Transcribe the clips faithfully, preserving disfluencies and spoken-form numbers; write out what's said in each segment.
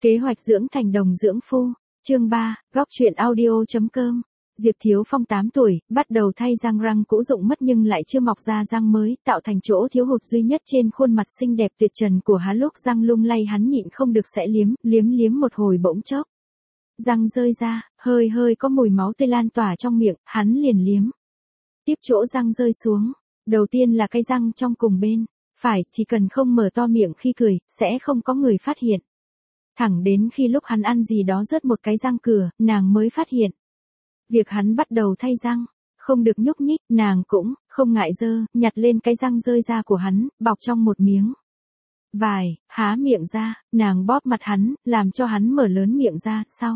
Kế hoạch dưỡng thành đồng dưỡng phu, chương ba, góc truyện audio.com. Diệp Thiếu Phong tám tuổi, bắt đầu thay răng răng cũ rụng mất nhưng lại chưa mọc ra răng mới, tạo thành chỗ thiếu hụt duy nhất trên khuôn mặt xinh đẹp tuyệt trần của hắn. Lúc răng lung lay hắn nhịn không được sẽ liếm, liếm liếm một hồi bỗng chốc. Răng rơi ra, hơi hơi có mùi máu tươi lan tỏa trong miệng, hắn liền liếm. Tiếp chỗ răng rơi xuống, đầu tiên là cái răng trong cùng bên, phải, chỉ cần không mở to miệng khi cười, sẽ không có người phát hiện. Thẳng đến khi lúc hắn ăn gì đó rớt một cái răng cửa, nàng mới phát hiện. Việc hắn bắt đầu thay răng, không được nhúc nhích, nàng cũng, không ngại dơ, nhặt lên cái răng rơi ra của hắn, bọc trong một miếng vải, há miệng ra, nàng bóp mặt hắn, làm cho hắn mở lớn miệng ra, sau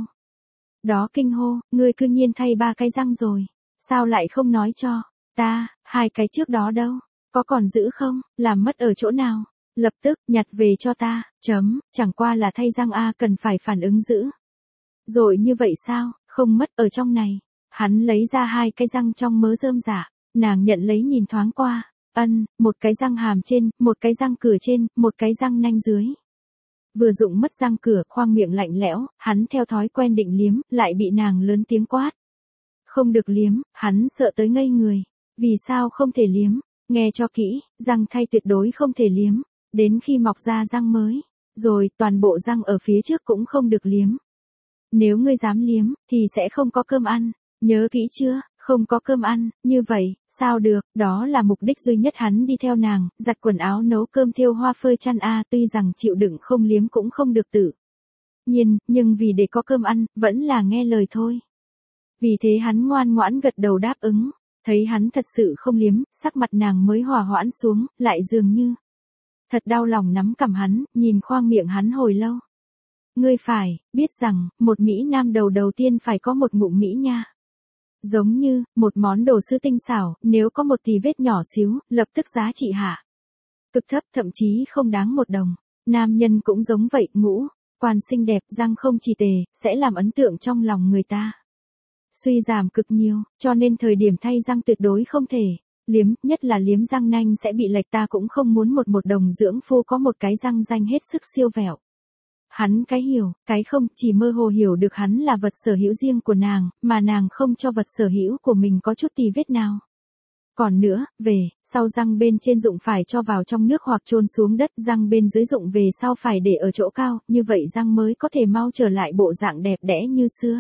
đó kinh hô, ngươi cư nhiên thay ba cái răng rồi, sao lại không nói cho ta, hai cái trước đó đâu, có còn giữ không, làm mất ở chỗ nào? Lập tức, nhặt về cho ta, chấm, chẳng qua là thay răng a cần phải phản ứng giữ. Rồi như vậy sao, không mất ở trong này. Hắn lấy ra hai cái răng trong mớ rơm rả, nàng nhận lấy nhìn thoáng qua, ân, một cái răng hàm trên, một cái răng cửa trên, một cái răng nanh dưới. Vừa dụng mất răng cửa, khoang miệng lạnh lẽo, hắn theo thói quen định liếm, lại bị nàng lớn tiếng quát. Không được liếm, hắn sợ tới ngây người. Vì sao không thể liếm? Nghe cho kỹ, răng thay tuyệt đối không thể liếm. Đến khi mọc ra răng mới, rồi toàn bộ răng ở phía trước cũng không được liếm. Nếu ngươi dám liếm, thì sẽ không có cơm ăn, nhớ kỹ chưa, không có cơm ăn, như vậy, sao được, đó là mục đích duy nhất hắn đi theo nàng, giặt quần áo nấu cơm thêu hoa phơi chăn a tuy rằng chịu đựng không liếm cũng không được tự nhiên, nhưng vì để có cơm ăn, vẫn là nghe lời thôi. Vì thế hắn ngoan ngoãn gật đầu đáp ứng, thấy hắn thật sự không liếm, sắc mặt nàng mới hòa hoãn xuống, lại dường như thật đau lòng nắm cằm hắn, nhìn khoang miệng hắn hồi lâu. Ngươi phải, biết rằng, một Mỹ Nam đầu đầu tiên phải có một ngụm Mỹ nha. Giống như, một món đồ sứ tinh xảo, nếu có một tì vết nhỏ xíu, lập tức giá trị hạ cực thấp, thậm chí không đáng một đồng. Nam nhân cũng giống vậy, ngũ quan xinh đẹp, răng không chỉ tề, sẽ làm ấn tượng trong lòng người ta. Suy giảm cực nhiều, cho nên thời điểm thay răng tuyệt đối không thể liếm, nhất là liếm răng nanh sẽ bị lệch, ta cũng không muốn một một đồng dưỡng phu có một cái răng danh hết sức siêu vẹo. Hắn cái hiểu, cái không, chỉ mơ hồ hiểu được hắn là vật sở hữu riêng của nàng, mà nàng không cho vật sở hữu của mình có chút tì vết nào. Còn nữa, về, sau răng bên trên dụng phải cho vào trong nước hoặc chôn xuống đất, răng bên dưới dụng về sau phải để ở chỗ cao, như vậy răng mới có thể mau trở lại bộ dạng đẹp đẽ như xưa.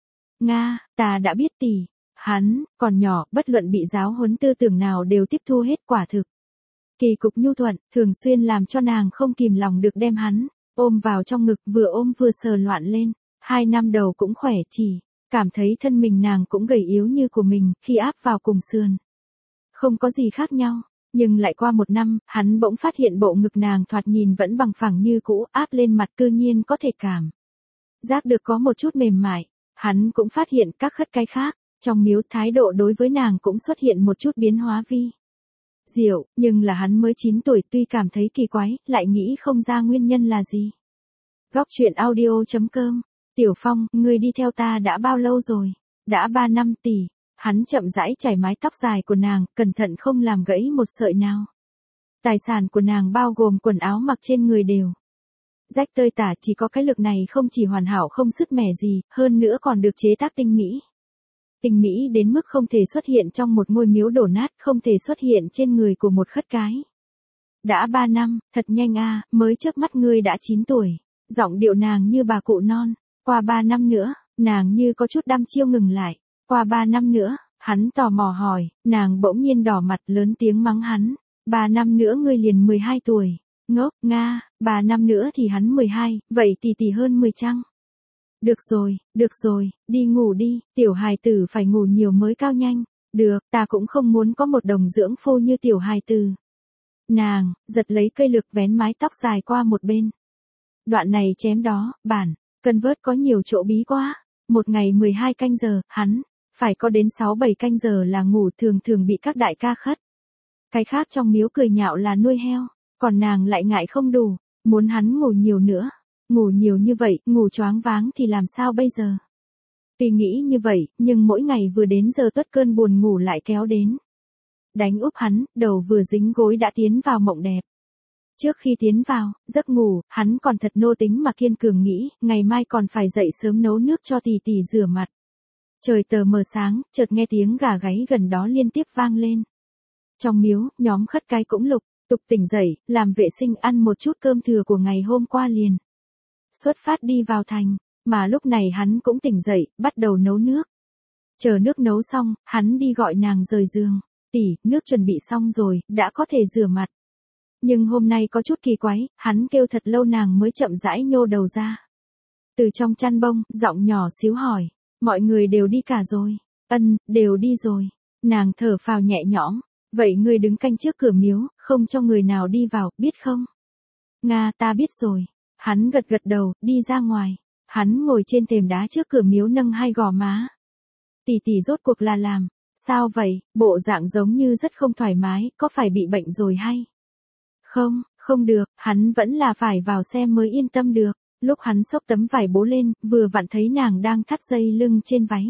Nga, ta đã biết tỷ. Hắn, còn nhỏ, bất luận bị giáo huấn tư tưởng nào đều tiếp thu hết, quả thực. Kỳ cục nhu thuận, thường xuyên làm cho nàng không kìm lòng được đem hắn ôm vào trong ngực, vừa ôm vừa sờ loạn lên. Hai năm đầu cũng khỏe, chỉ cảm thấy thân mình nàng cũng gầy yếu như của mình, khi áp vào cùng sườn. Không có gì khác nhau, nhưng lại qua một năm, hắn bỗng phát hiện bộ ngực nàng thoạt nhìn vẫn bằng phẳng như cũ, áp lên mặt cư nhiên có thể cảm giác được có một chút mềm mại. Hắn cũng phát hiện các khất cái khác, trong miếu thái độ đối với nàng cũng xuất hiện một chút biến hóa vi diệu, nhưng là hắn mới chín tuổi, tuy cảm thấy kỳ quái, lại nghĩ không ra nguyên nhân là gì. Góc truyện audio.com. Tiểu Phong, ngươi đi theo ta đã bao lâu rồi? Đã ba năm tỷ. Hắn chậm rãi chải mái tóc dài của nàng, cẩn thận không làm gãy một sợi nào. Tài sản của nàng bao gồm quần áo mặc trên người đều rách tơi tả, chỉ có cái lực này không chỉ hoàn hảo không sứt mẻ gì, hơn nữa còn được chế tác tinh mỹ. Tinh mỹ đến mức không thể xuất hiện trong một ngôi miếu đổ nát, không thể xuất hiện trên người của một khất cái. Đã ba năm, thật nhanh a, mới trước mắt ngươi đã chín tuổi. Giọng điệu nàng như bà cụ non. Qua ba năm nữa, nàng như có chút đăm chiêu ngừng lại. Qua ba năm nữa, hắn tò mò hỏi, nàng bỗng nhiên đỏ mặt lớn tiếng mắng hắn. Ba năm nữa ngươi liền mười hai tuổi. Ngốc, Nga, ba năm nữa thì hắn mười hai, vậy tỷ tỷ hơn mười chăng? Được rồi, được rồi, đi ngủ đi, tiểu hài tử phải ngủ nhiều mới cao nhanh. Được, ta cũng không muốn có một đồng dưỡng phu như tiểu hài tử. Nàng, giật lấy cây lược vén mái tóc dài qua một bên. Đoạn này chém đó, bản, cân vớt có nhiều chỗ bí quá. Một ngày mười hai canh giờ, hắn, phải có đến sáu bảy canh giờ là ngủ, thường thường bị các đại ca khất. Cái khác trong miếu cười nhạo là nuôi heo, còn nàng lại ngại không đủ, muốn hắn ngủ nhiều nữa. Ngủ nhiều như vậy, ngủ choáng váng thì làm sao bây giờ? Tuy nghĩ như vậy, nhưng mỗi ngày vừa đến giờ tuất cơn buồn ngủ lại kéo đến. Đánh úp hắn, đầu vừa dính gối đã tiến vào mộng đẹp. Trước khi tiến vào, giấc ngủ, hắn còn thật nô tính mà kiên cường nghĩ, ngày mai còn phải dậy sớm nấu nước cho tỷ tỷ rửa mặt. Trời tờ mờ sáng, chợt nghe tiếng gà gáy gần đó liên tiếp vang lên. Trong miếu, nhóm khất cái cũng lục tục tỉnh dậy, làm vệ sinh ăn một chút cơm thừa của ngày hôm qua liền. Xuất phát đi vào thành, mà lúc này hắn cũng tỉnh dậy, bắt đầu nấu nước. Chờ nước nấu xong, hắn đi gọi nàng rời giường. Tỷ, nước chuẩn bị xong rồi, đã có thể rửa mặt. Nhưng hôm nay có chút kỳ quái, hắn kêu thật lâu nàng mới chậm rãi nhô đầu ra. Từ trong chăn bông, giọng nhỏ xíu hỏi, mọi người đều đi cả rồi. Ân, đều đi rồi. Nàng thở phào nhẹ nhõm, vậy ngươi đứng canh trước cửa miếu, không cho người nào đi vào, biết không? Nga, ta biết rồi. Hắn gật gật đầu, đi ra ngoài. Hắn ngồi trên thềm đá trước cửa miếu nâng hai gò má. Tỷ tỷ rốt cuộc là làm, sao vậy, bộ dạng giống như rất không thoải mái, có phải bị bệnh rồi hay? Không, không được, hắn vẫn là phải vào xem mới yên tâm được. Lúc hắn xốc tấm vải bố lên, vừa vặn thấy nàng đang thắt dây lưng trên váy.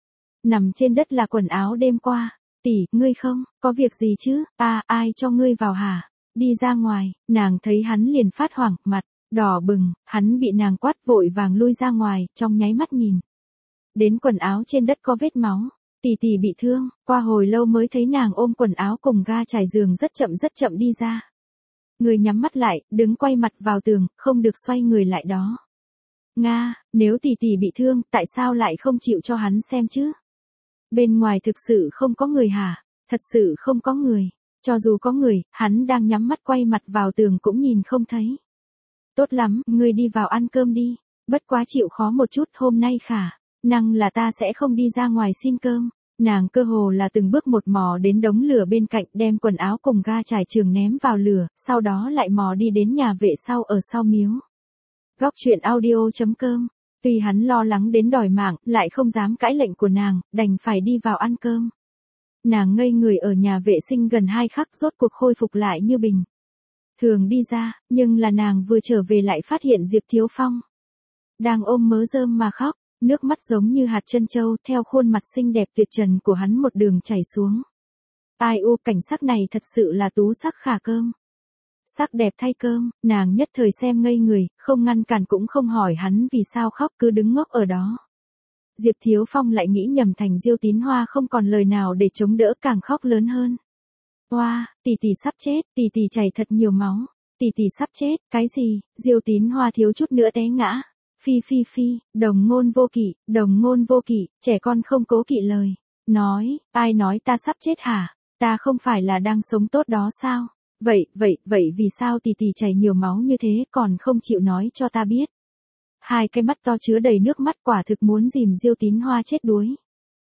Nằm trên đất là quần áo đêm qua. Tỷ, ngươi không, có việc gì chứ, à, ai cho ngươi vào hả? Đi ra ngoài, nàng thấy hắn liền phát hoảng, mặt đỏ bừng, hắn bị nàng quát vội vàng lui ra ngoài, trong nháy mắt nhìn. Đến quần áo trên đất có vết máu, tỷ tỷ bị thương, qua hồi lâu mới thấy nàng ôm quần áo cùng ga trải giường rất chậm rất chậm đi ra. Người nhắm mắt lại, đứng quay mặt vào tường, không được xoay người lại đó. Nga, nếu tỷ tỷ bị thương, tại sao lại không chịu cho hắn xem chứ? Bên ngoài thực sự không có người hả? Thật sự không có người. Cho dù có người, hắn đang nhắm mắt quay mặt vào tường cũng nhìn không thấy. Tốt lắm, ngươi đi vào ăn cơm đi. Bất quá chịu khó một chút, hôm nay khả năng là ta sẽ không đi ra ngoài xin cơm. Nàng cơ hồ là từng bước một mò đến đống lửa bên cạnh, đem quần áo cùng ga trải trường ném vào lửa, sau đó lại mò đi đến nhà vệ sau ở sau miếu. Góc truyện audio chấm com. Tuy hắn lo lắng đến đòi mạng, lại không dám cãi lệnh của nàng, đành phải đi vào ăn cơm. Nàng ngây người ở nhà vệ sinh gần hai khắc rốt cuộc khôi phục lại như bình thường đi ra, nhưng là nàng vừa trở về lại phát hiện Diệp Thiếu Phong đang ôm mớ rơm mà khóc, nước mắt giống như hạt trân châu theo khuôn mặt xinh đẹp tuyệt trần của hắn một đường chảy xuống. Ai u, cảnh sắc này thật sự là tú sắc khả cơm. Sắc đẹp thay cơm, nàng nhất thời xem ngây người, không ngăn cản cũng không hỏi hắn vì sao khóc, cứ đứng ngốc ở đó. Diệp Thiếu Phong lại nghĩ nhầm thành Diêu Tín Hoa không còn lời nào để chống đỡ, càng khóc lớn hơn. Oa, tỷ tỷ sắp chết, tỷ tỷ chảy thật nhiều máu, tỷ tỷ sắp chết, cái gì? Diêu Tín Hoa thiếu chút nữa té ngã. Phi phi phi, đồng ngôn vô kỵ, đồng ngôn vô kỵ, trẻ con không cố kỵ lời. Nói, ai nói ta sắp chết hả? Ta không phải là đang sống tốt đó sao? Vậy, vậy, vậy vì sao tỷ tỷ chảy nhiều máu như thế còn không chịu nói cho ta biết? Hai cái mắt to chứa đầy nước mắt quả thực muốn dìm Diêu Tín Hoa chết đuối.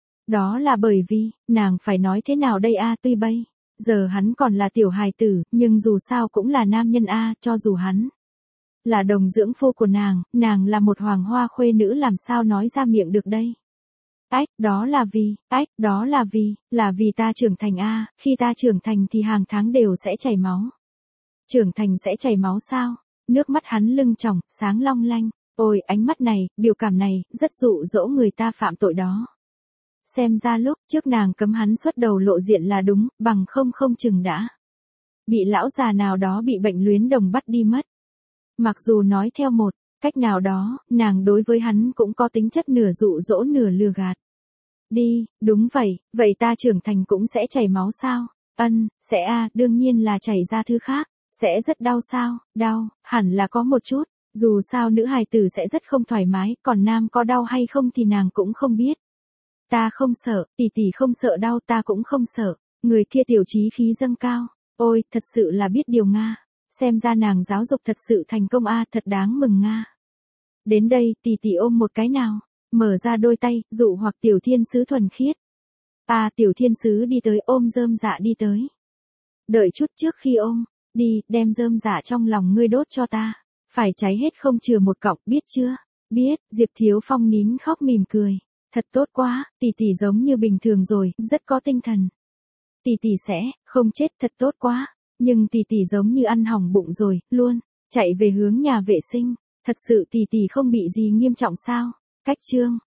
Đó là bởi vì, nàng phải nói thế nào đây a, tuy bây giờ hắn còn là tiểu hài tử, nhưng dù sao cũng là nam nhân a, cho dù hắn là đồng dưỡng phu của nàng, nàng là một hoàng hoa khuê nữ làm sao nói ra miệng được đây. Ách, đó là vì, ách, đó là vì, là vì ta trưởng thành a, khi ta trưởng thành thì hàng tháng đều sẽ chảy máu. Trưởng thành sẽ chảy máu sao? Nước mắt hắn lưng tròng, sáng long lanh. Ôi, ánh mắt này, biểu cảm này, rất dụ dỗ người ta phạm tội đó. Xem ra lúc trước nàng cấm hắn xuất đầu lộ diện là đúng, bằng không không chừng đã bị lão già nào đó bị bệnh luyến đồng bắt đi mất. Mặc dù nói theo một cách nào đó, nàng đối với hắn cũng có tính chất nửa dụ dỗ nửa lừa gạt. Đi, đúng vậy, vậy ta trưởng thành cũng sẽ chảy máu sao? Ân, sẽ a, đương nhiên là chảy ra thứ khác. Sẽ rất đau sao? Đau, hẳn là có một chút. Dù sao nữ hài tử sẽ rất không thoải mái, còn nam có đau hay không thì nàng cũng không biết. Ta không sợ, tỷ tỷ không sợ đau, ta cũng không sợ. Người kia tiểu chí khí dâng cao. Ôi, thật sự là biết điều Nga. Xem ra nàng giáo dục thật sự thành công a, thật đáng mừng Nga. Đến đây, tỷ tỷ ôm một cái nào. Mở ra đôi tay, dụ hoặc tiểu thiên sứ thuần khiết. À, tiểu thiên sứ đi tới ôm rơm dạ đi tới. Đợi chút trước khi ôm, đi, đem rơm dạ trong lòng ngươi đốt cho ta. Phải cháy hết không chừa một cọng, biết chưa? Biết, Diệp Thiếu Phong nín khóc mỉm cười. Thật tốt quá, tỷ tỷ giống như bình thường rồi, rất có tinh thần. Tỷ tỷ sẽ không chết, thật tốt quá. Nhưng tỷ tỷ giống như ăn hỏng bụng rồi, luôn chạy về hướng nhà vệ sinh. Thật sự tỷ tỷ không bị gì nghiêm trọng sao? Cách chương